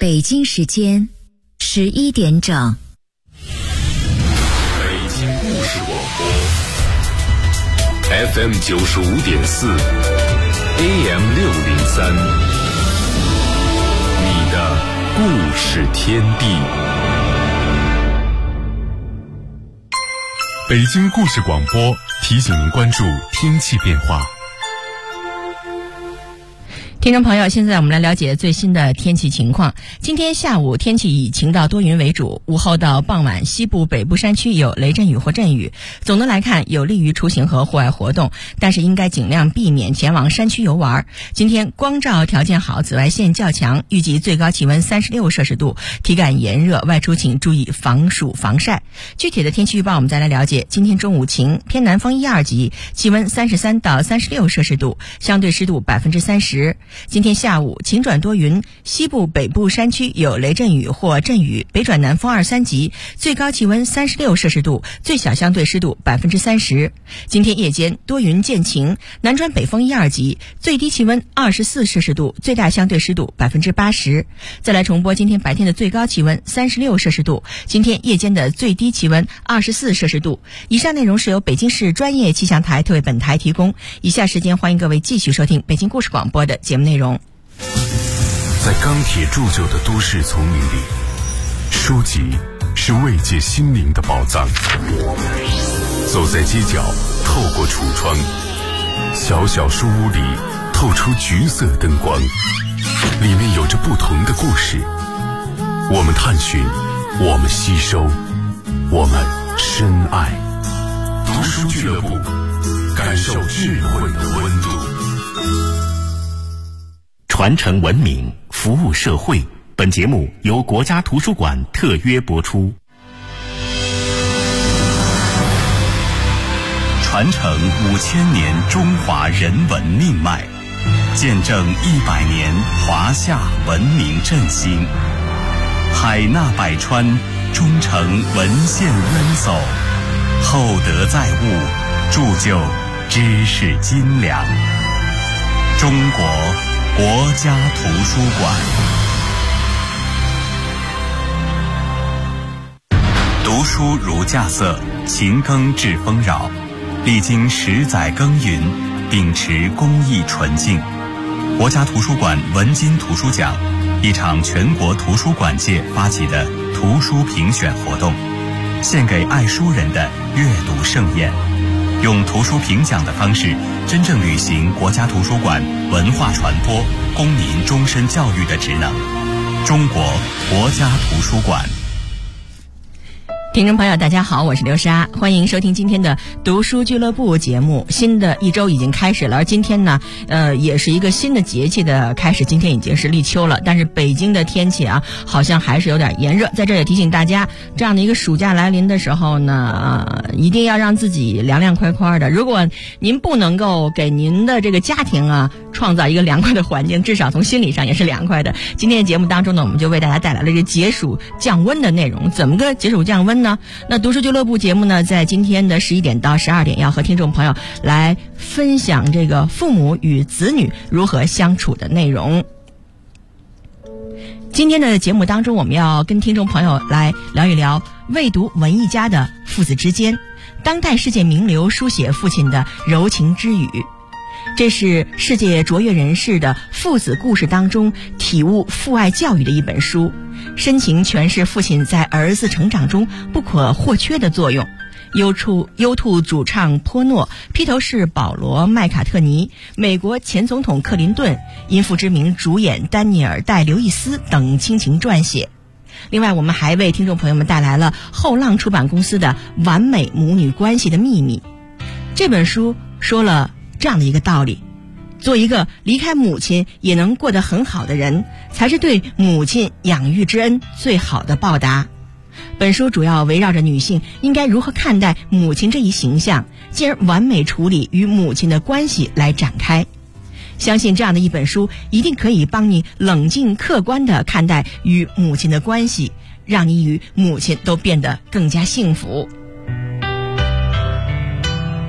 北京时间11点整。 北京故事广播 FM 95.4 AM 603，你的故事天地。北京故事广播提醒您关注天气变化。 听众朋友，现在我们来了解最新的天气情况。今天下午天气以晴到多云为主，午后到傍晚西部北部山区有雷阵雨或阵雨。总的来看，有利于出行和户外活动，但是应该尽量避免前往山区游玩。今天光照条件好，紫外线较强，预计最高气温36摄氏度，体感炎热，外出请注意防暑防晒。具体的天气预报我们再来了解。今天中午晴，偏南风1、2级，气温33到36摄氏度，相对湿度30%。今天下午晴转多云，西部北部山区有雷阵雨或阵雨，北转南风2、3级，最高气温36摄氏度，最小相对湿度30%。今天夜间多云见晴，南转北风1、2级，最低气温24摄氏度，最大相对湿度80%。再来重播今天白天的最高气温36摄氏度，今天夜间的最低气温24摄氏度。以上内容是由北京市专业气象台特为本台提供。以下时间欢迎各位继续收听北京故事广播的节目内容。 在钢铁铸就的都市丛林里，书籍是慰藉心灵的宝藏。走在街角，透过橱窗，小小书屋里透出橘色灯光，里面有着不同的故事。我们探寻，我们吸收，我们深爱。读书俱乐部，感受智慧的温度。 传承文明，服务社会。本节目由国家图书馆特约播出。传承5000年中华人文命脉，见证100年华夏文明振兴。海纳百川，忠诚文献渊薮，厚德载物，铸就知识斤两。中国国家图书馆。读书如稼穑，勤耕致丰饶。历经10载耕耘，秉持公益纯净，国家图书馆文津图书奖，一场全国图书馆界发起的图书评选活动，献给爱书人的阅读盛宴。用图书评奖的方式，真正履行国家图书馆文化传播、公民终身教育的职能。中国国家图书馆。 听众朋友大家好，我是刘莎，欢迎收听今天的读书俱乐部节目。新的一周已经开始了，而今天呢也是一个新的节气的开始，今天已经是立秋了，但是北京的天气啊好像还是有点炎热。在这也提醒大家，这样的一个暑假来临的时候呢一定要让自己凉凉快快的。如果您不能够给您的这个家庭啊创造一个凉快的环境，至少从心理上也是凉快的。今天的节目当中呢，我们就为大家带来了这解暑降温的内容。怎么个解暑降温呢？那读书俱乐部节目呢，在今天的11点到12点要和听众朋友来分享这个父母与子女如何相处的内容。今天的节目当中，我们要跟听众朋友来聊一聊未读文艺家的父子之间，当代世界名流书写父亲的柔情之语。这是世界卓越人士的父子故事当中体悟父爱教育的一本书，深情诠释父亲在儿子成长中不可或缺的作用。U2主唱波诺、披头士保罗·麦卡特尼、美国前总统克林顿、因父之名主演丹尼尔·戴刘易斯等倾情撰写。另外，我们还为听众朋友们带来了后浪出版公司的《完美母女关系的秘密》。这本书说了这样的一个道理：做一个离开母亲也能过得很好的人，才是对母亲养育之恩最好的报答。本书主要围绕着女性应该如何看待母亲这一形象，进而完美处理与母亲的关系来展开。相信这样的一本书一定可以帮你冷静客观地看待与母亲的关系，让你与母亲都变得更加幸福。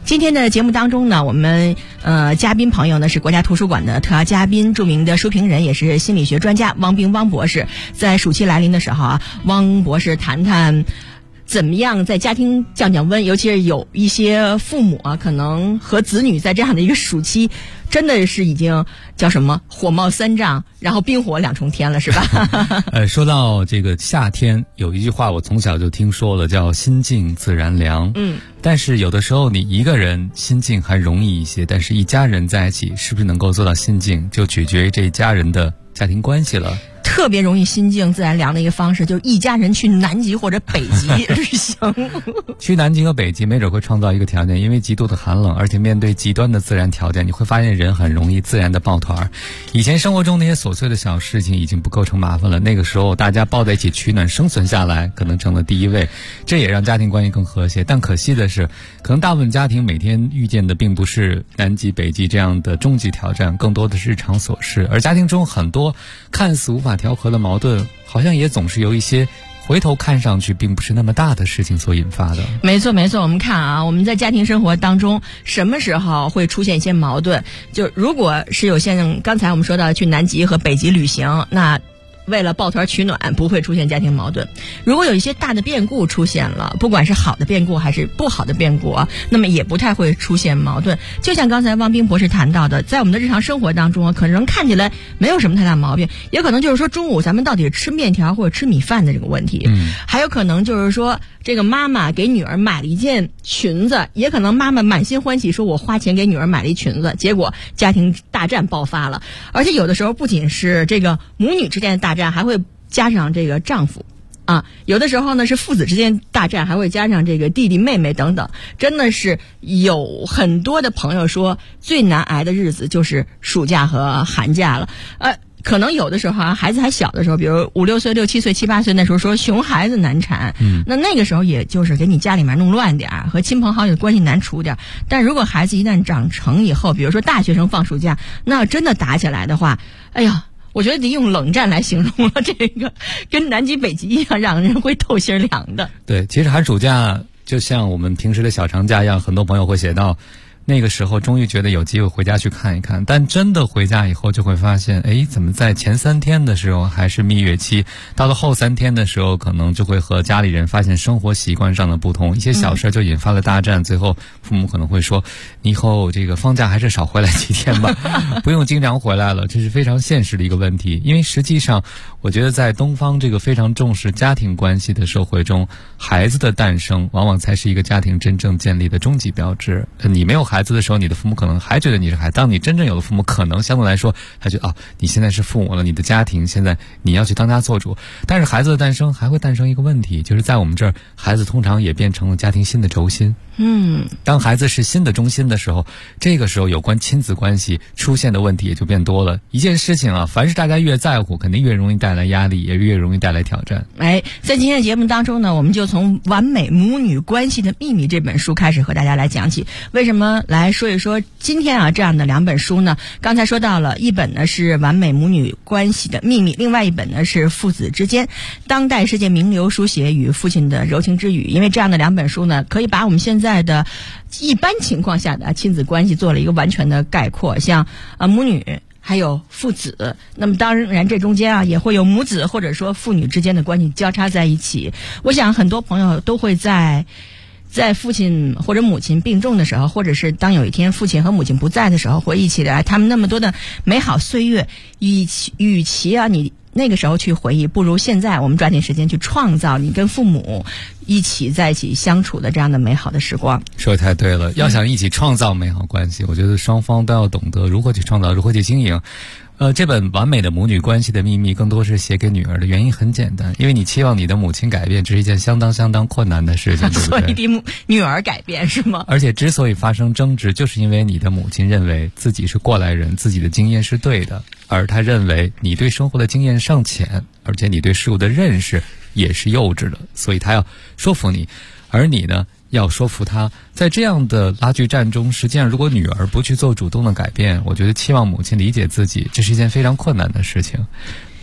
今天的节目当中呢，我们嘉宾朋友呢是国家图书馆的特邀嘉宾，著名的书评人，也是心理学专家汪冰汪博士。在暑期来临的时候啊，汪博士谈谈怎么样在家庭降降温，尤其是有一些父母啊，可能和子女在这样的一个暑期，真的是已经叫什么火冒三丈，然后冰火两重天了，是吧？ 说到这个夏天，有一句话我从小就听说了，叫心静自然凉。但是有的时候你一个人心静还容易一些，但是一家人在一起是不是能够做到心静，就取决于这一家人的家庭关系了。 特别容易心静自然凉的一个方式，就是一家人去南极或者北极旅行。 去南极和北极没准会创造一个条件，因为极度的寒冷，而且面对极端的自然条件，你会发现人很容易自然的抱团。以前生活中那些琐碎的小事情已经不构成麻烦了，那个时候大家抱在一起取暖生存下来可能成了第一位，这也让家庭关系更和谐。但可惜的是，可能大部分家庭每天遇见的并不是南极北极这样的终极挑战，更多的是日常琐事，而家庭中很多看似无法调和的矛盾，好像也总是由一些回头看上去并不是那么大的事情所引发的。 没错没错，我们看啊，我们在家庭生活当中什么时候会出现一些矛盾，就如果是有像刚才我们说到去南极和北极旅行，那为了抱团取暖不会出现家庭矛盾。如果有一些大的变故出现了，不管是好的变故还是不好的变故啊，那么也不太会出现矛盾。就像刚才汪冰博士谈到的，在我们的日常生活当中啊，可能看起来没有什么太大毛病，也可能就是说中午咱们到底是吃面条或者吃米饭的这个问题。还有可能就是说这个妈妈给女儿买了一件裙子，也可能妈妈满心欢喜说我花钱给女儿买了一裙子，结果家庭大战爆发了。而且有的时候不仅是这个母女之间的大战，还会加上这个丈夫啊，有的时候呢是父子之间大战，还会加上这个弟弟妹妹等等。真的是有很多的朋友说最难挨的日子就是暑假和寒假了。可能有的时候啊，孩子还小的时候，比如5、6岁、6、7岁、7、8岁，那时候说熊孩子难缠，那个时候也就是给你家里面弄乱点，和亲朋好友的关系难处点。但如果孩子一旦长成以后，比如说大学生放暑假，那真的打起来的话，哎呀，我觉得得用冷战来形容了，这个跟南极北极一样，让人会透心凉的。 对，其实寒暑假就像我们平时的小长假一样，很多朋友会写到那个时候终于觉得有机会回家去看一看，但真的回家以后就会发现，怎么在前3天的时候还是蜜月期，到了后3天的时候，可能就会和家里人发现生活习惯上的不同，一些小事就引发了大战，最后父母可能会说，你以后这个放假还是少回来几天吧，不用经常回来了，这是非常现实的一个问题。因为实际上我觉得在东方这个非常重视家庭关系的社会中，孩子的诞生往往才是一个家庭真正建立的终极标志。你没有孩子的时候，你的父母可能还觉得你是孩子，当你真正有了父母，可能相对来说他觉得你现在是父母了，你的家庭现在你要去当家做主。但是孩子的诞生还会诞生一个问题，就是在我们这儿，孩子通常也变成了家庭新的轴心。当孩子是新的中心的时候，这个时候有关亲子关系出现的问题也就变多了。一件事情啊，凡是大家越在乎，肯定越容易带来压力，也越容易带来挑战。 在今天的节目当中呢，我们就从《完美母女关系的秘密》这本书开始和大家来讲起。为什么来说一说今天啊这样的2本书呢？刚才说到了，一本呢是《完美母女关系的秘密》，另外一本呢是《父子之间：当代世界名流书写与父亲的柔情之语》。因为这样的2本书呢，可以把我们现在的一般情况下的亲子关系做了一个完全的概括，像母女还有父子，那么当然这中间啊也会有母子或者说父女之间的关系交叉在一起。我想很多朋友都会在父亲或者母亲病重的时候，或者是当有一天父亲和母亲不在的时候，回忆起来他们那么多的美好岁月，与其啊你那个时候去回忆，不如现在我们抓紧时间去创造你跟父母一起在一起相处的这样的美好的时光。 说得太对了，要想一起创造美好关系，我觉得双方都要懂得如何去创造，如何去经营。这本完美的母女关系的秘密更多是写给女儿的，原因很简单，因为你期望你的母亲改变，这是一件相当困难的事情，对不对？ 所以得女儿改变是吗？ 而且之所以发生争执，就是因为你的母亲认为自己是过来人，自己的经验是对的，而她认为你对生活的经验尚浅，而且你对事物的认识也是幼稚的，所以她要说服你，而你呢要说服她。在这样的拉锯战中，实际上如果女儿不去做主动的改变，我觉得期望母亲理解自己，这是一件非常困难的事情。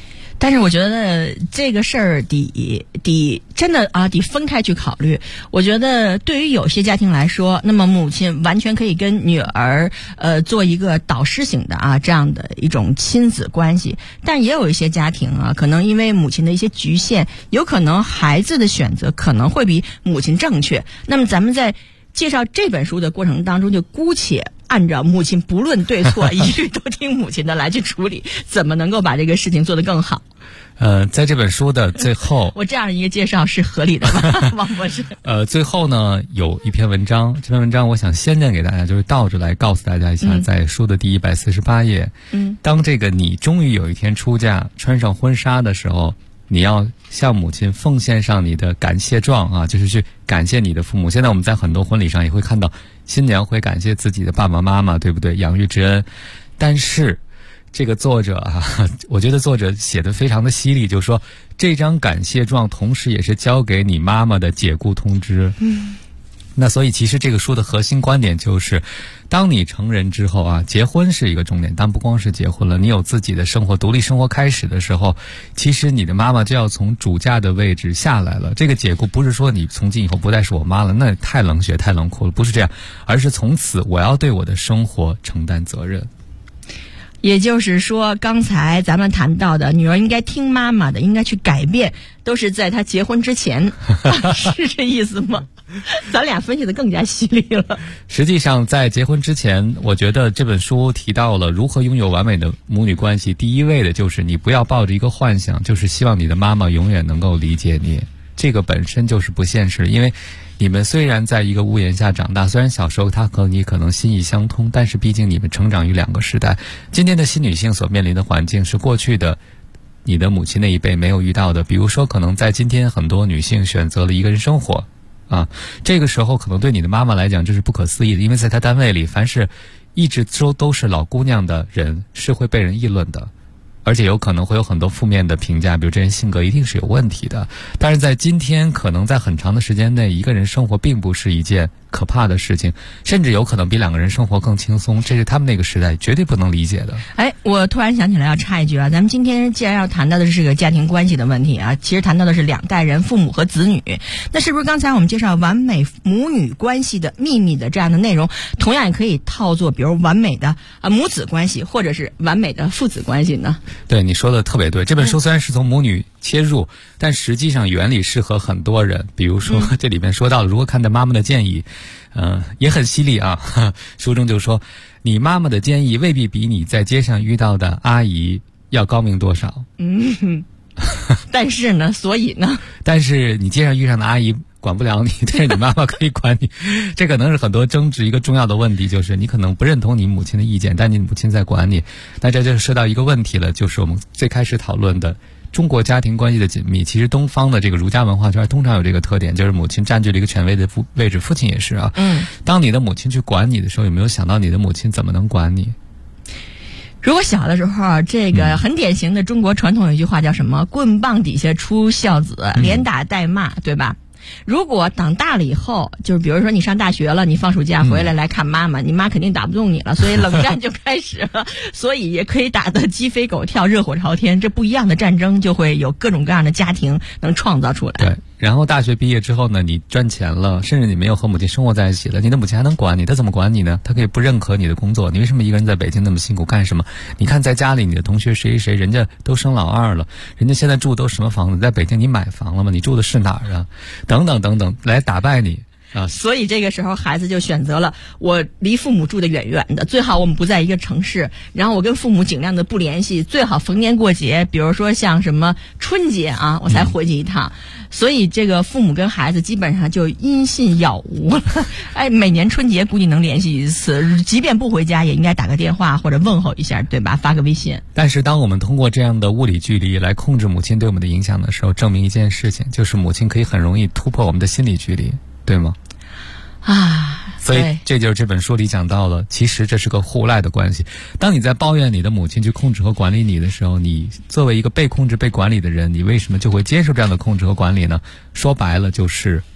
但是我觉得这个事儿得真的得分开去考虑。我觉得对于有些家庭来说，那么母亲完全可以跟女儿做一个导师型的这样的一种亲子关系。但也有一些家庭可能因为母亲的一些局限，有可能孩子的选择可能会比母亲正确。那么咱们在介绍这本书的过程当中，就姑且按照母亲不论对错，一律都听母亲的来去处理，怎么能够把这个事情做得更好。 在这本书的最后， 我这样一个介绍是合理的吧，王博士？ 最后呢，有一篇文章，这篇文章我想先念给大家，就是倒着来告诉大家一下，在书的第148页，当这个你终于有一天出嫁，穿上婚纱的时候，你要向母亲奉献上你的感谢状就是去感谢你的父母。现在我们在很多婚礼上也会看到新娘会感谢自己的爸爸妈妈，对不对？养育之恩。但是这个作者我觉得作者写得非常的犀利，就是说这张感谢状同时也是交给你妈妈的解雇通知。那所以其实这个书的核心观点就是，当你成人之后结婚是一个重点，但不光是结婚了，你有自己的生活，独立生活开始的时候，其实你的妈妈就要从主驾的位置下来了。这个解雇不是说你从今以后不再是我妈了，那太冷血太冷酷了，不是这样，而是从此我要对我的生活承担责任。 也就是说，刚才咱们谈到的女儿应该听妈妈的，应该去改变，都是在她结婚之前是这意思吗？咱俩分析的更加犀利了。 实际上在结婚之前，我觉得这本书提到了如何拥有完美的母女关系，第一位的就是你不要抱着一个幻想，就是希望你的妈妈永远能够理解你，这个本身就是不现实。因为你们虽然在一个屋檐下长大，虽然小时候她和你可能心意相通，但是毕竟你们成长于两个时代。今天的新女性所面临的环境是过去的你的母亲那一辈没有遇到的，比如说可能在今天很多女性选择了一个人生活这个时候可能对你的妈妈来讲这是不可思议的，因为在她单位里，凡是一直都是老姑娘的人是会被人议论的，而且有可能会有很多负面的评价，比如这人性格一定是有问题的。但是在今天，可能在很长的时间内，一个人生活并不是一件可怕的事情，甚至有可能比两个人生活更轻松，这是他们那个时代绝对不能理解的。 我突然想起来要插一句咱们今天既然要谈到的是个家庭关系的问题其实谈到的是两代人，父母和子女。那是不是刚才我们介绍完美母女关系的秘密的这样的内容，同样也可以套作比如完美的母子关系，或者是完美的父子关系呢？ 对，你说的特别对。这本书虽然是从母女切入，但实际上原理适合很多人。比如说这里面说到了如何看待妈妈的建议，也很犀利书中就说，你妈妈的建议未必比你在街上遇到的阿姨要高明多少。 但是呢，所以呢， 但是你街上遇上的阿姨管不了你，但是你妈妈可以管你。这可能是很多争执一个重要的问题，就是你可能不认同你母亲的意见，但你母亲在管你。那这就说到一个问题了，就是我们最开始讨论的中国家庭关系的紧密。其实东方的这个儒家文化圈通常有这个特点，就是母亲占据了一个权威的位置，父亲也是当你的母亲去管你的时候，有没有想到你的母亲怎么能管你？ 如果小的时候这个很典型的中国传统有一句话叫什么，棍棒底下出孝子，连打带骂，对吧？如果长大了以后，就是比如说你上大学了，你放暑假回来看妈妈，你妈肯定打不动你了，所以冷战就开始了。所以也可以打得鸡飞狗跳，热火朝天，这不一样的战争就会有各种各样的家庭能创造出来。 对，然后大学毕业之后呢，你赚钱了，甚至你没有和母亲生活在一起了，你的母亲还能管你，她怎么管你呢？她可以不认可你的工作，你为什么一个人在北京那么辛苦干什么？你看在家里你的同学谁人家都生老二了，人家现在住都什么房子？在北京你买房了吗？你住的是哪儿啊？等等等等，来打败你。 所以这个时候孩子就选择了我离父母住得远远的，最好我们不在一个城市，然后我跟父母尽量的不联系，最好逢年过节，比如说像什么春节我才回去一趟。所以这个父母跟孩子基本上就音信杳无了。每年春节估计能联系一次，即便不回家也应该打个电话或者问候一下，对吧？发个微信。但是当我们通过这样的物理距离来控制母亲对我们的影响的时候，证明一件事情，就是母亲可以很容易突破我们的心理距离，对吗？所以这就是这本书里讲到了，其实这是个互赖的关系。当你在抱怨你的母亲去控制和管理你的时候，你作为一个被控制被管理的人，你为什么就会接受这样的控制和管理呢？说白了就是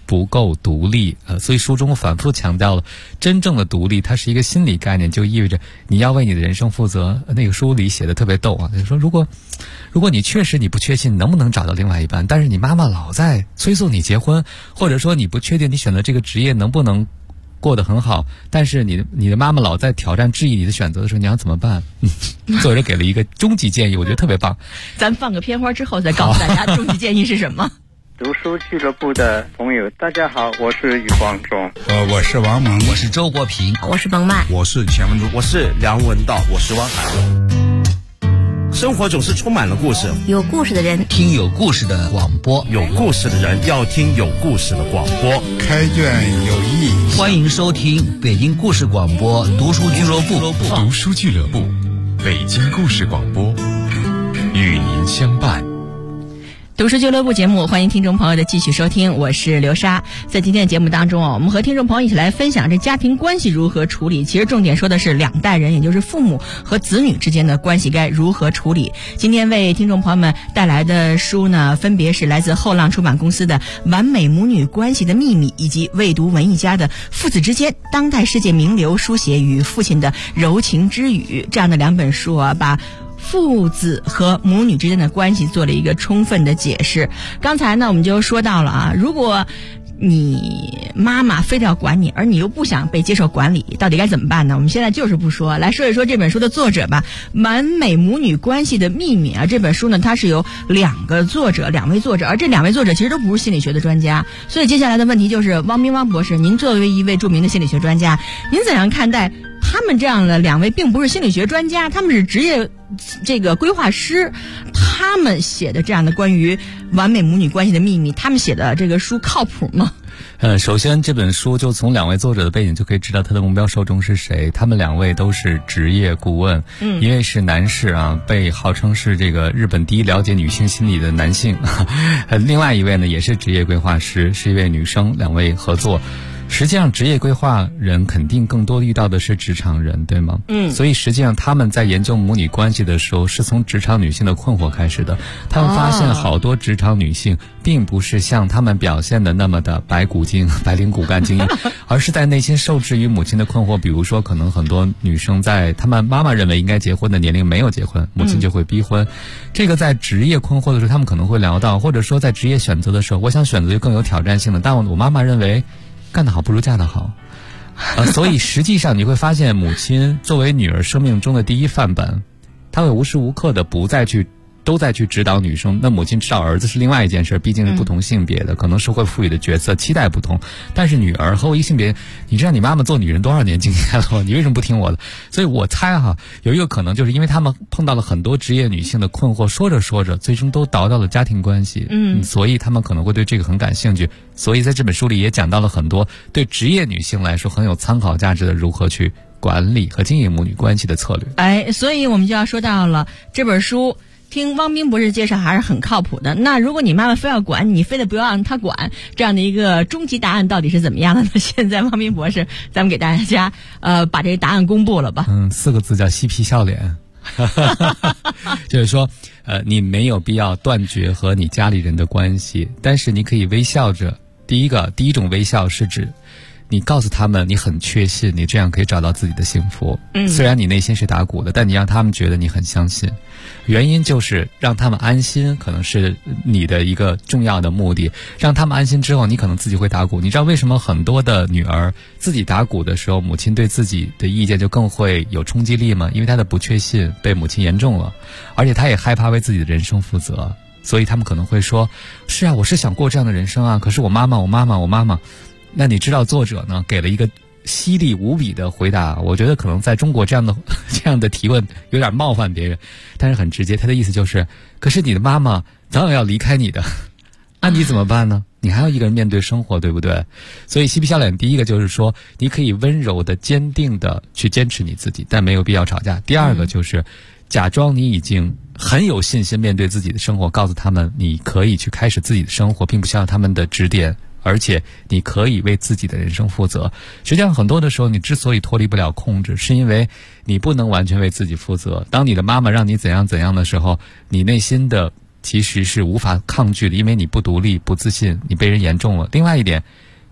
不够独立，所以书中反复强调了，真正的独立它是一个心理概念，就意味着你要为你的人生负责。那个书里写的特别逗啊，就是说如果你确实你不确信能不能找到另外一半，但是你妈妈老在催促你结婚，或者说你不确定你选择这个职业能不能过得很好，但是你的妈妈老在挑战质疑你的选择的时候，你要怎么办？作者给了一个终极建议，我觉得特别棒。 咱放个片花之后再告诉大家终极建议是什么。 读书俱乐部的朋友，大家好，我是余光中。 我是王蒙， 我是周国平， 我是冯曼， 我是钱文珠， 我是梁文道，我是汪涵。生活总是充满了故事， 有故事的人听有故事的广播， 有故事的人要听有故事的广播。 开卷有益， 欢迎收听北京故事广播读书俱乐部。 读书俱乐部，北京故事广播，与您相伴。 读书俱乐部节目，欢迎听众朋友的继续收听，我是刘莎。在今天的节目当中我们和听众朋友一起来分享这家庭关系如何处理。其实重点说的是两代人，也就是父母和子女之间的关系该如何处理。今天为听众朋友们带来的书呢，分别是来自后浪出版公司的《完美母女关系的秘密》，以及未读文艺家的《父子之间：当代世界名流书写与父亲的柔情之语》这样的两本书啊，把父子和母女之间的关系做了一个充分的解释。刚才呢我们就说到了啊，如果你妈妈非得要管你，而你又不想被接受管理，到底该怎么办呢？我们现在就是不说，来说一说这本书的作者吧。完美母女关系的秘密啊，这本书呢它是由两位作者，而这两位作者其实都不是心理学的专家。所以接下来的问题就是汪明汪博士，您作为一位著名的心理学专家，您怎样看待他们这样的两位并不是心理学专家，他们是职业规划师，他们写的这样的关于完美母女关系的秘密，他们写的这个书靠谱吗？ 首先这本书就从两位作者的背景就可以知道他的目标受众是谁。他们两位都是职业顾问，一位是男士啊，被号称是这个日本第一了解女性心理的男性，另外一位呢也是职业规划师，是一位女生，两位合作。实际上职业规划人肯定更多遇到的是职场人，对吗？所以实际上他们在研究母女关系的时候是从职场女性的困惑开始的。他们发现好多职场女性并不是像他们表现的那么的白领骨干精英，而是在内心受制于母亲的困惑。比如说可能很多女生在他们妈妈认为应该结婚的年龄没有结婚，母亲就会逼婚。这个在职业困惑的时候他们可能会聊到，或者说在职业选择的时候，我想选择更有挑战性的，但我妈妈认为干得好不如嫁得好，所以实际上你会发现，母亲作为女儿生命中的第一范本，她会无时无刻的都在去指导女生。那母亲指导儿子是另外一件事，毕竟是不同性别的，可能社会赋予的角色期待不同。但是女儿和我一个性别，你知道你妈妈做女人多少年经验了，你为什么不听我的？所以我猜有一个可能就是因为他们碰到了很多职业女性的困惑，说着说着最终都倒到了家庭关系，所以他们可能会对这个很感兴趣。所以在这本书里也讲到了很多对职业女性来说很有参考价值的如何去管理和经营母女关系的策略。 所以我们就要说到了这本书，听汪斌博士介绍还是很靠谱的。那如果你妈妈非要管你，非得不要让她管，这样的一个终极答案到底是怎么样的呢？现在汪斌博士咱们给大家把这个答案公布了吧。 4个字叫嬉皮笑脸。就是说你没有必要断绝和你家里人的关系，但是你可以微笑着。第一种微笑是指你告诉他们你很确信你这样可以找到自己的幸福，虽然你内心是打鼓的，但你让他们觉得你很相信。原因就是让他们安心，可能是你的一个重要的目的。让他们安心之后，你可能自己会打鼓。你知道为什么很多的女儿自己打鼓的时候，母亲对自己的意见就更会有冲击力吗？因为她的不确信被母亲言中了，而且她也害怕为自己的人生负责，所以他们可能会说，是啊，我是想过这样的人生啊，可是我妈妈。那你知道作者呢给了一个犀利无比的回答，我觉得可能在中国这样的提问有点冒犯别人，但是很直接。他的意思就是，可是你的妈妈早晚要离开你的，那你怎么办呢？你还要一个人面对生活，对不对？所以嬉皮笑脸第一个就是说，你可以温柔的坚定的去坚持你自己，但没有必要吵架。第二个就是假装你已经很有信心面对自己的生活，告诉他们你可以去开始自己的生活，并不需要他们的指点，而且你可以为自己的人生负责。实际上很多的时候你之所以脱离不了控制，是因为你不能完全为自己负责。当你的妈妈让你怎样怎样的时候，你内心的其实是无法抗拒的，因为你不独立不自信，你被人言中了。另外一点，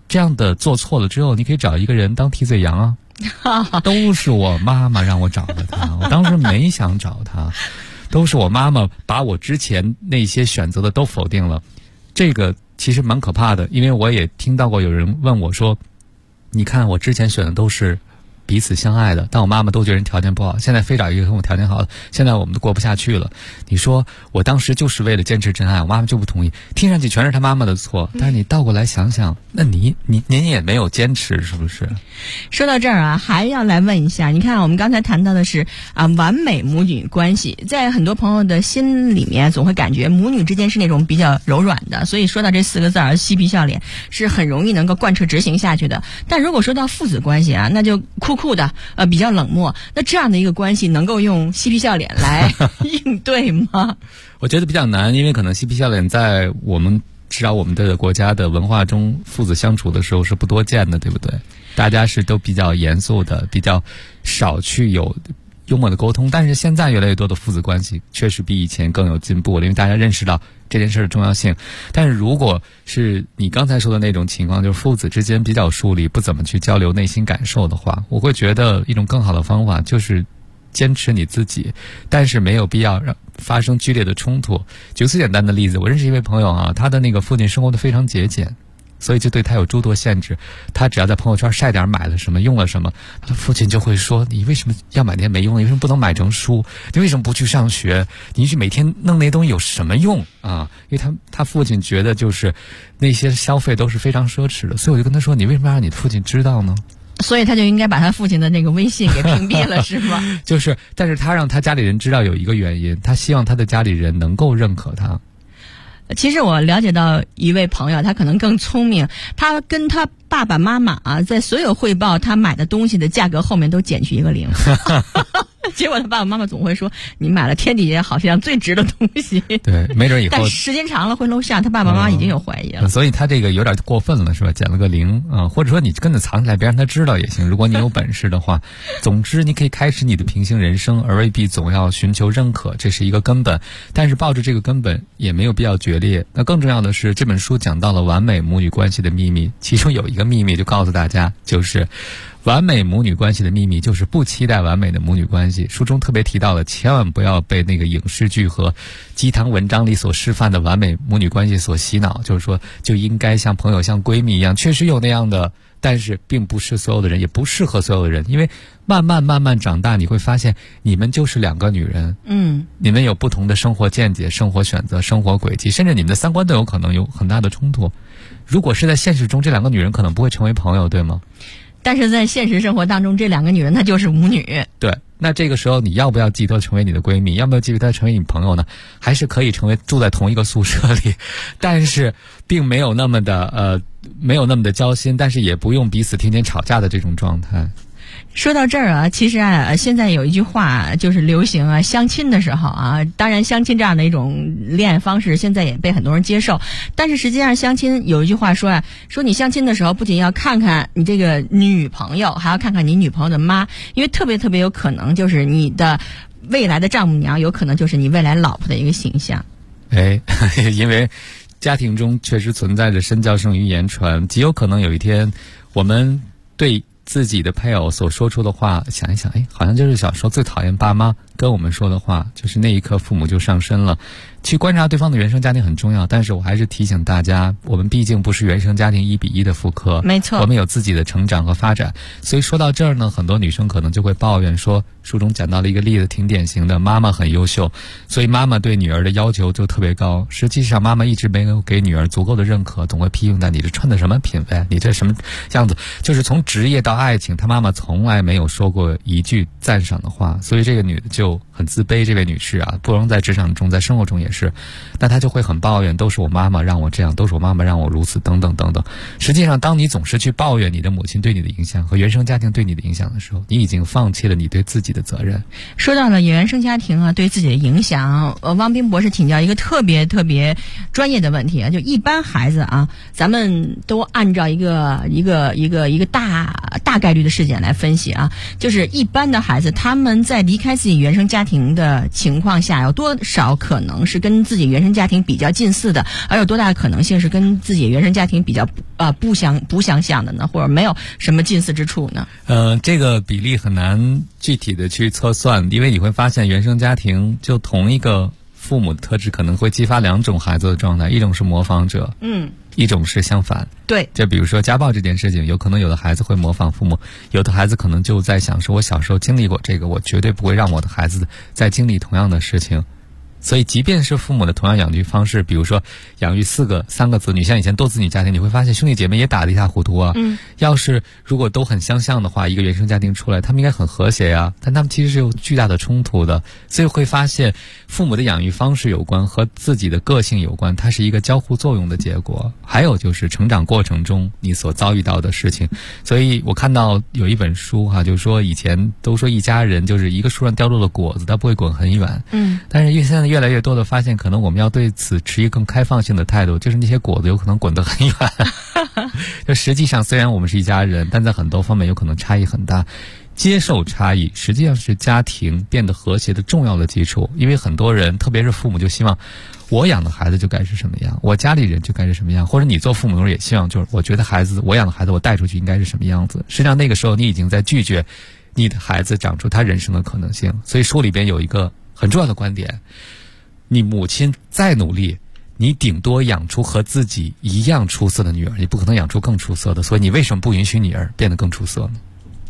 这样的做错了之后，你可以找一个人当替罪羊啊。都是我妈妈让我找的他，我当时没想找他，都是我妈妈把我之前那些选择的都否定了。这个其实蛮可怕的，因为我也听到过有人问我说，你看我之前选的都是彼此相爱的，但我妈妈都觉得人条件不好，现在非找一个跟我条件好的，现在我们都过不下去了。你说我当时就是为了坚持真爱，我妈妈就不同意，听上去全是她妈妈的错，但是你倒过来想想，那您也没有坚持，是不是？ 说到这儿啊，还要来问一下，你看我们刚才谈到的是完美母女关系，在很多朋友的心里面总会感觉母女之间是那种比较柔软的，所以说到这4个字嬉皮笑脸是很容易能够贯彻执行下去的。但如果说到父子关系啊，那就酷的比较冷漠，那这样的一个关系能够用嬉皮笑脸来应对吗？ 我觉得比较难，因为可能嬉皮笑脸在我们至少我们的国家的文化中，父子相处的时候是不多见的，对不对？大家是都比较严肃的，比较少去有幽默的沟通。但是现在越来越多的父子关系确实比以前更有进步了，因为大家认识到这件事的重要性。但是如果是你刚才说的那种情况，就是父子之间比较疏离，不怎么去交流内心感受的话，我会觉得一种更好的方法就是坚持你自己，但是没有必要让发生剧烈的冲突。举个最简单的例子，我认识一位朋友啊，他的那个父亲生活的非常节俭，所以就对他有诸多限制。他只要在朋友圈晒点买了什么用了什么，他父亲就会说，你为什么要买那些没用的？你为什么不能买成书？你为什么不去上学？你去每天弄那些东西有什么用啊？因为他父亲觉得就是那些消费都是非常奢侈的，所以我就跟他说，你为什么要让你的父亲知道呢？ 所以他就应该把他父亲的那个微信给屏蔽了，是吗？ 但是他让他家里人知道有一个原因，他希望他的家里人能够认可他。 其实我了解到一位朋友，他可能更聪明，他跟他爸爸妈妈在所有汇报他买的东西的价格后面都减去一个0。结果他爸爸妈妈总会说，你买了天底下好像最值的东西。 对，没准以后但时间长了会露馅，他爸爸妈妈已经有怀疑了。 所以他这个有点过分了，是吧？减了个0啊，或者说你跟着藏起来，别让他知道也行。如果你有本事的话，总之你可以开始你的平行人生，而未必总要寻求认可，这是一个根本。但是抱着这个根本也没有必要决裂。那更重要的是，这本书讲到了完美母女关系的秘密，其中有一个秘密就告诉大家，就是完美母女关系的秘密就是不期待完美的母女关系。书中特别提到了，千万不要被那个影视剧和鸡汤文章里所示范的完美母女关系所洗脑，就是说就应该像朋友像闺蜜一样，确实有那样的，但是并不是所有的人，也不适合所有的人。因为慢慢长大，你会发现你们就是2个女人，你们有不同的生活见解、生活选择、生活轨迹，甚至你们的三观都有可能有很大的冲突。如果是在现实中，这2个女人可能不会成为朋友，对吗？ 但是在现实生活当中，这2个女人她就是母女。 对，那这个时候你要不要记得成为你的闺蜜？要不要记得她成为你朋友呢？还是可以成为住在同一个宿舍里，但是并没有那么的交心，但是也不用彼此天天吵架的这种状态。 说到这儿其实现在有一句话就是流行相亲的时候当然相亲这样的一种恋爱方式现在也被很多人接受，但是实际上相亲有一句话说你相亲的时候不仅要看看你这个女朋友，还要看看你女朋友的妈，因为特别有可能就是你的未来的丈母娘有可能就是你未来老婆的一个形象。 因为家庭中确实存在着身教胜于言传，极有可能有一天我们对自己的配偶所说出的话，想一想，好像就是小时候最讨厌爸妈跟我们说的话，就是那一刻父母就上身了。去观察对方的原生家庭很重要，但是我还是提醒大家，我们毕竟不是原生家庭1比1的复刻， 没错， 我们有自己的成长和发展。所以说到这儿呢，很多女生可能就会抱怨说，书中讲到了一个例子挺典型的，妈妈很优秀，所以妈妈对女儿的要求就特别高，实际上妈妈一直没有给女儿足够的认可，总会批评她，你这穿的什么品味，你这什么样子，就是从职业到爱情，她妈妈从来没有说过一句赞赏的话，所以这个女的就很自卑。这位女士不光在职场中，在生活中也是，那她就会很抱怨，都是我妈妈让我这样，都是我妈妈让我如此，等等等等。实际上当你总是去抱怨你的母亲对你的影响和原生家庭对你的影响的时候，你已经放弃了你对自己的责任。 说到了原生家庭对自己的影响，汪斌博士请教一个特别专业的问题就一般孩子咱们都按照一个大概率的事件来分析就是一般的孩子他们在离开自己原生生家庭的情况下，有多少可能是跟自己原生家庭比较近似的，而有多大的可能性是跟自己原生家庭比较不相像的呢？或者没有什么近似之处呢？ 这个比例很难具体的去测算，因为你会发现原生家庭就同一个父母的特质可能会激发两种孩子的状态，一种是模仿者，一种是相反。 对， 就比如说家暴这件事情，有可能有的孩子会模仿父母，有的孩子可能就在想说，我小时候经历过这个，我绝对不会让我的孩子再经历同样的事情。所以即便是父母的同样养育方式，比如说养育三个子女，像以前多子女家庭，你会发现兄弟姐妹也打得一塌糊涂啊。要是如果都很相像的话，一个原生家庭出来，他们应该很和谐呀，但他们其实是有巨大的冲突的。所以会发现父母的养育方式有关，和自己的个性有关，它是一个交互作用的结果。还有就是成长过程中你所遭遇到的事情。所以我看到有一本书就是说以前都说一家人就是一个树上掉落的果子，它不会滚很远。但是现在越来越多的发现，可能我们要对此持一个更开放性的态度，就是那些果子有可能滚得很远。就实际上虽然我们是一家人，但在很多方面有可能差异很大。接受差异实际上是家庭变得和谐的重要的基础，因为很多人特别是父母就希望我养的孩子就该是什么样，我家里人就该是什么样，或者你做父母的时候也希望就是我觉得我养的孩子我带出去应该是什么样子。实际上那个时候你已经在拒绝你的孩子长出他人生的可能性。所以书里边有一个很重要的观点，你母亲再努力，你顶多养出和自己一样出色的女儿，你不可能养出更出色的，所以你为什么不允许女儿变得更出色呢？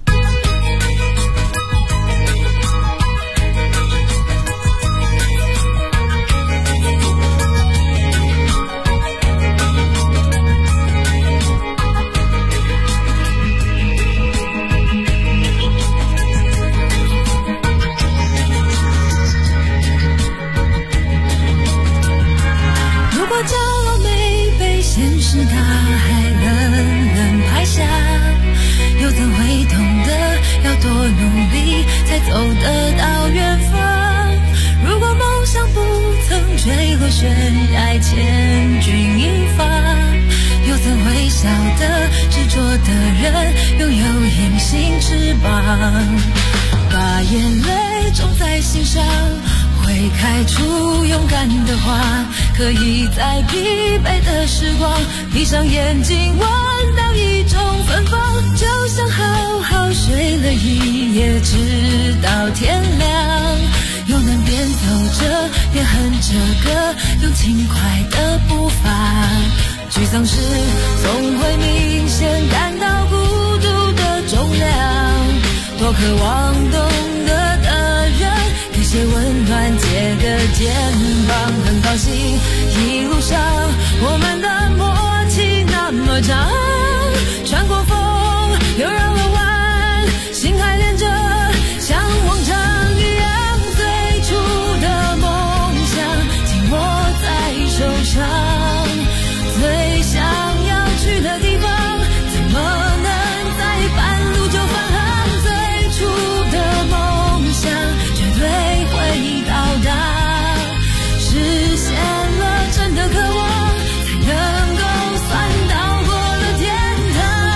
走得到远方，如果梦想不曾坠落悬崖，千钧一发，又怎会晓得执着的人拥有隐形翅膀？把眼泪种在心上，会开出勇敢的花，可以在疲惫的时光闭上眼睛闻到一种芬芳，就像好好睡了一夜直到天亮，又能边走着边哼着歌，用轻快的步伐，沮丧时总会明显感到孤独的重量，多渴望懂得的人给些温暖，借个肩膀，很高兴一路上我们的默契那么长，穿过风又绕了弯，心还连着像往常一样，最初的梦想紧握在手上，最想要去的地方怎么能在半路就返航，最初的梦想绝对会到达，实现了真的渴望，才能够算到过了天堂。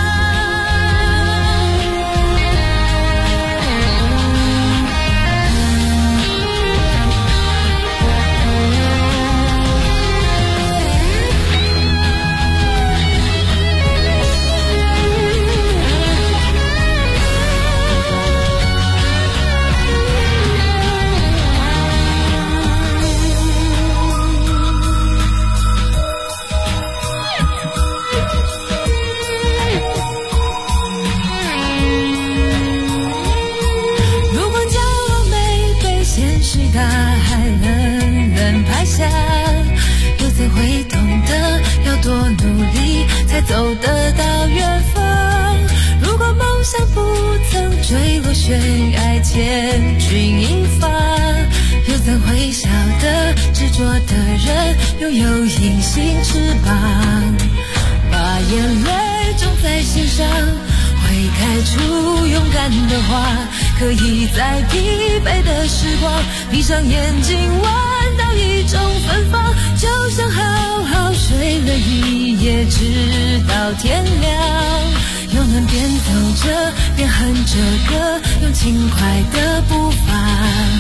大海冷冷拍下，又怎会懂得要多努力才走得到远方，如果梦想不曾坠落悬崖，千钧一发，又怎会晓得执着的人拥有隐形翅膀，把眼泪种在心上，会开出勇敢的花，可以在疲惫的时光闭上眼睛闻到一种芬芳，就像好好睡了一夜直到天亮，又能边走着边哼着歌，用轻快的步伐，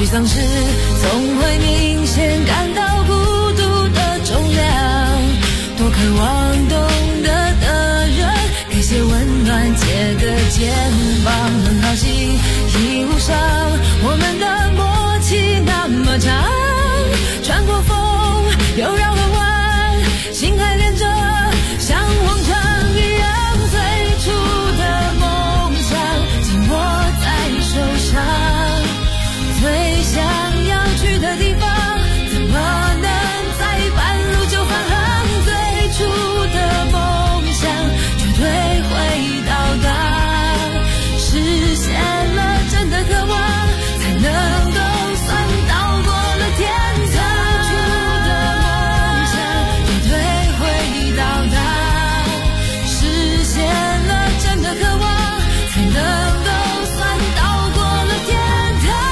丧时，总会明显感到孤独的重量。多渴望懂得的人，给些温暖，借个肩膀。很好奇，一路上我们的默契那么长，穿过风，又绕了弯，心还连着，像往常一样。最初的梦想紧握在手上，最想要去的地方，怎么能在半路就返航？最初的梦想绝对会到达，实现了真的渴望，才能够算到过了天堂。最初的梦想绝对会到达，实现了真的渴望，才能够算到过了天堂。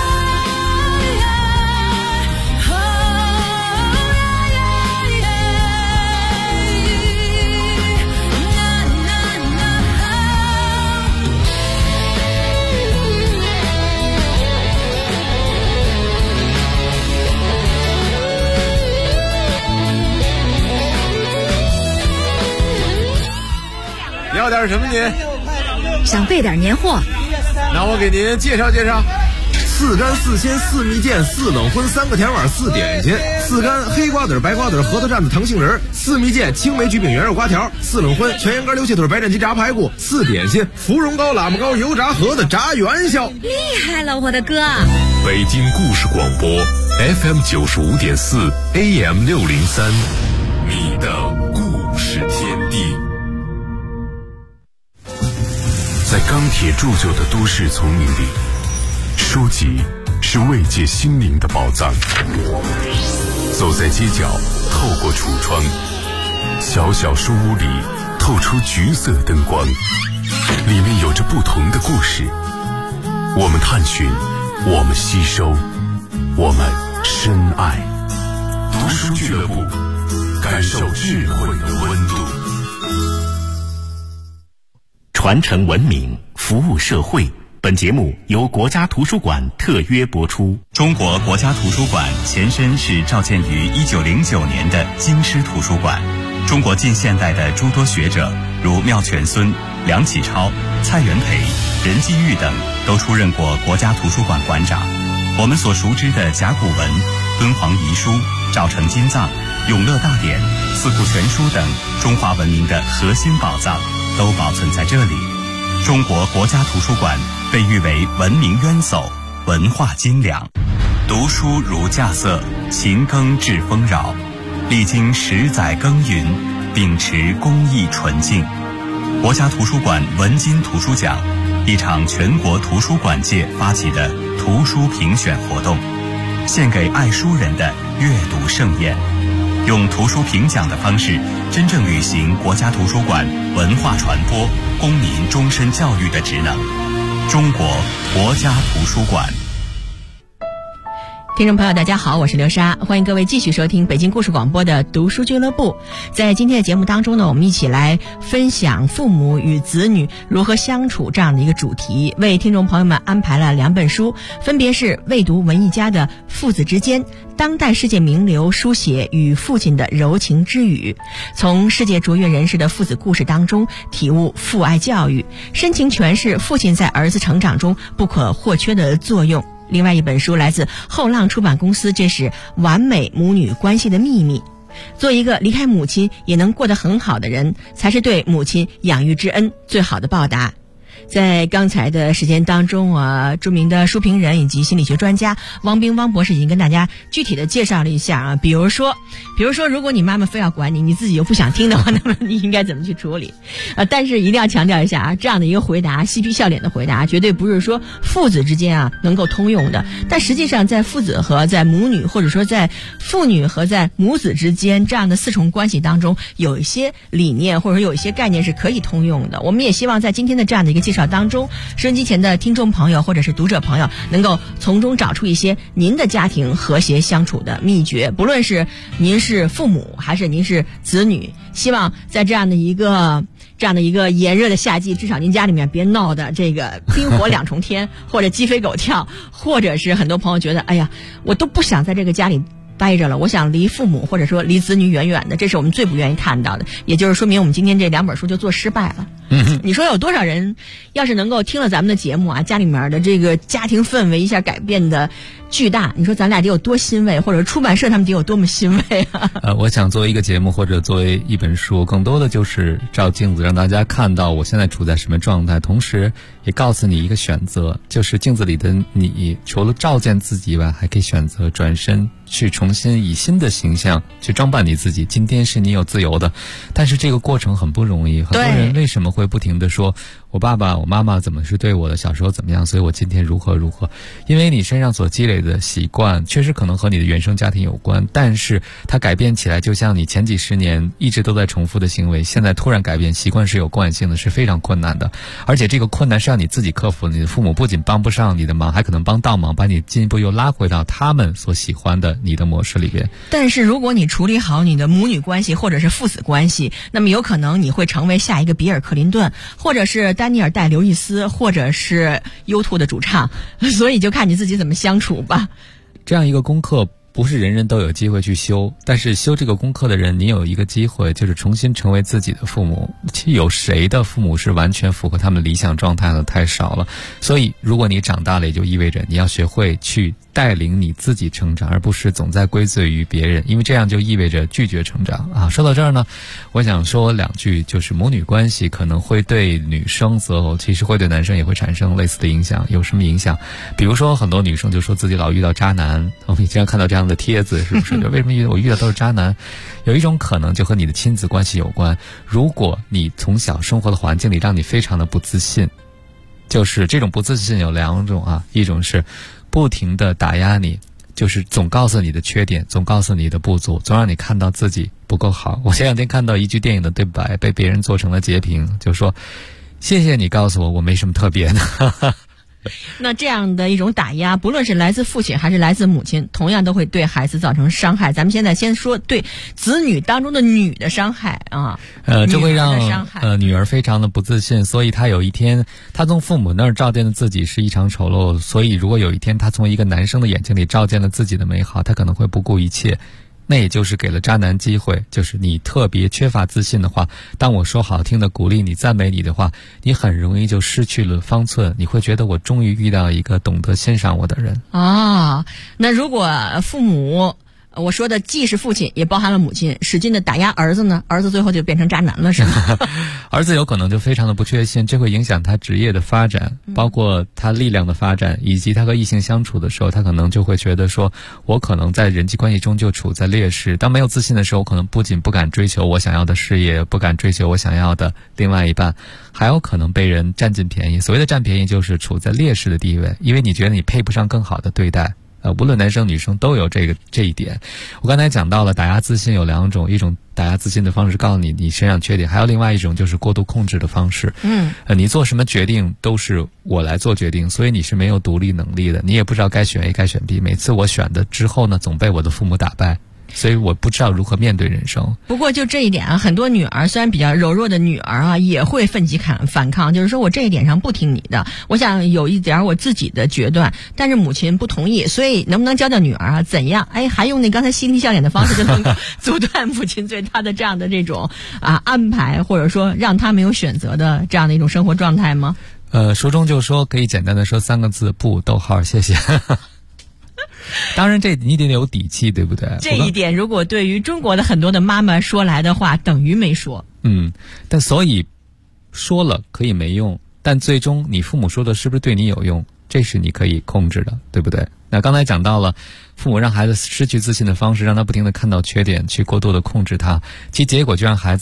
要点什么您？ 想备点年货， 那我给您介绍介绍。4干4鲜4蜜饯4冷荤3个甜碗4点心，4干黑瓜子白瓜子核桃蘸子糖杏仁，4蜜饯青梅橘饼圆肉瓜条，4冷荤全羊肝溜蟹腿白斩鸡炸排骨，4点心芙蓉糕喇嘛糕油炸盒子炸元宵。 厉害了，我的哥！ 北京故事广播 FM 95.4 AM 603，你的故事天地。在钢铁铸就的都市丛林里，书籍是慰藉心灵的宝藏。走在街角，透过橱窗，小小书屋里透出橘色灯光，里面有着不同的故事。我们探寻，我们吸收，我们深爱。读书俱乐部，感受智慧的温度。 传承文明，服务社会。本节目由国家图书馆特约播出。 中国国家图书馆前身是召建于1909年的京师图书馆。中国近现代的诸多学者，如妙泉孙、梁启超、蔡元培、任继玉等，都出任过国家图书馆馆长。我们所熟知的甲骨文、敦煌遗书、赵城金藏、永乐大典、四库全书等中华文明的核心宝藏，都保存在这里。中国国家图书馆被誉为文明渊薮，文化精良。读书如稼穑，勤耕致丰饶。历经10载耕耘，秉持公益纯净。国家图书馆文津图书奖，一场全国图书馆界发起的图书评选活动，献给爱书人的阅读盛宴。用图书评奖的方式，真正履行国家图书馆文化传播、公民终身教育的职能。中国国家图书馆。 听众朋友大家好，我是刘莎，欢迎各位继续收听北京故事广播的读书俱乐部。在今天的节目当中呢，我们一起来分享父母与子女如何相处这样的一个主题，为听众朋友们安排了2本书，分别是魏读文艺家的《父子之间》，当代世界名流书写与父亲的柔情之语，从世界卓越人士的父子故事当中体悟父爱教育，深情诠释父亲在儿子成长中不可或缺的作用。另外一本书来自后浪出版公司，这是完美母女关系的秘密。做一个离开母亲也能过得很好的人，才是对母亲养育之恩最好的报答。在刚才的时间当中著名的书评人以及心理学专家汪冰汪博士已经跟大家具体的介绍了一下比如说如果你妈妈非要管你，你自己又不想听的话，那么你应该怎么去处理但是一定要强调一下这样的一个回答，嬉皮笑脸的回答，绝对不是说父子之间能够通用的。但实际上在父子和在母女，或者说在父女和在母子之间这样的4重关系当中，有一些理念或者有一些概念是可以通用的。我们也希望在今天的这样的一个介绍当中，收音机前的听众朋友或者是读者朋友能够从中找出一些您的家庭和谐相处的秘诀，不论是您是父母还是您是子女，希望在这样的一个这样的一个炎热的夏季，至少您家里面别闹的这个冰火两重天，或者鸡飞狗跳，或者是很多朋友觉得，哎呀，我都不想在这个家里待着了，我想离父母或者说离子女远远的，这是我们最不愿意看到的。也就是说明我们今天这2本书就做失败了。你说有多少人要是能够听了咱们的节目啊，家里面的这个家庭氛围一下改变的巨大，你说咱俩得有多欣慰，或者出版社他们得有多么欣慰啊？ 我想作为一个节目或者作为一本书，更多的就是照镜子，让大家看到我现在处在什么状态，同时也告诉你一个选择，就是镜子里的你除了照见自己以外，还可以选择转身去重新以新的形象去装扮你自己。今天是你有自由的，但是这个过程很不容易。很多人为什么会不停地说我爸爸我妈妈怎么是对我的，小时候怎么样，所以我今天如何如何？因为你身上所积累的习惯确实可能和你的原生家庭有关，但是它改变起来就像你前几十年一直都在重复的行为，现在突然改变习惯是有惯性的，是非常困难的。而且这个困难是要你自己克服的，你的父母不仅帮不上你的忙，还可能帮倒忙，把你进一步又拉回到他们所喜欢的你的模式里边。 但是如果你处理好你的母女关系或者是父子关系，那么有可能你会成为下一个比尔·克林顿，或者是丹尼尔·戴刘易斯，或者是 U2 的主唱，所以就看你自己怎么相处吧。 这样一个功课不是人人都有机会去修，但是修这个功课的人，你有一个机会，就是重新成为自己的父母。其实有谁的父母是完全符合他们理想状态的？太少了。所以如果你长大了，也就意味着你要学会去带领你自己成长，而不是总在归罪于别人，因为这样就意味着拒绝成长啊。说到这儿呢，我想说2句，就是母女关系可能会对女生择偶，其实会对男生也会产生类似的影响。有什么影响？比如说很多女生就说自己老遇到渣男，我们经常看到这样的帖子，是不是？为什么我遇到都是渣男？有一种可能就和你的亲子关系有关。如果你从小生活的环境里让你非常的不自信，就是这种不自信有2种啊，一种是不停地打压你，就是总告诉你的缺点，总告诉你的不足，总让你看到自己不够好。我前2天看到一句电影的对白被别人做成了截屏，就说谢谢你告诉我没什么特别的。 那这样的一种打压，不论是来自父亲还是来自母亲，同样都会对孩子造成伤害。咱们现在先说对子女当中的女的伤害啊， 这会让女儿非常的不自信，所以她有一天她从父母那儿照见的自己是异常丑陋，所以如果有一天她从一个男生的眼睛里照见了自己的美好，她可能会不顾一切。那也就是给了渣男机会，就是你特别缺乏自信的话，当我说好听的鼓励你赞美你的话，你很容易就失去了方寸，你会觉得我终于遇到一个懂得欣赏我的人啊。那如果父母，我说的既是父亲也包含了母亲，使劲的打压儿子呢，儿子最后就变成渣男了，是吗？ 儿子有可能就非常的不确信，这会影响他职业的发展，包括他力量的发展，以及他和异性相处的时候，他可能就会觉得说，我可能在人际关系中就处在劣势。当没有自信的时候，可能不仅不敢追求我想要的事业，不敢追求我想要的另外一半，还有可能被人占尽便宜。所谓的占便宜，就是处在劣势的地位，因为你觉得你配不上更好的对待。无论男生女生都有这一点。我刚才讲到了打压自信有2种，一种打压自信的方式告诉你身上缺点，还有另外一种就是过度控制的方式。你做什么决定都是我来做决定，所以你是没有独立能力的，你也不知道该选 A 该选 B， 每次我选的之后呢，总被我的父母打败，所以我不知道如何面对人生。 不过就这一点啊，很多女儿虽然比较柔弱的女儿啊，也会奋起反抗，就是说我这一点上不听你的，我想有一点我自己的决断，但是母亲不同意，所以能不能教女儿啊怎样？还用那刚才嬉皮笑脸的方式就能够阻断母亲对她的这样的这种安排，或者说让她没有选择的这样的一种生活状态吗？ 书中就说可以简单的说3个字：不，逗号，谢谢。当然这你得有底气，对不对？ 这一点如果对于中国的很多的妈妈说来的话，等于没说。 但所以说了可以没用，但最终你父母说的是不是对你有用，这是你可以控制的，对不对？那刚才讲到了父母让孩子失去自信的方式，让他不停地看到缺点，去过度的控制他，其结果就让孩子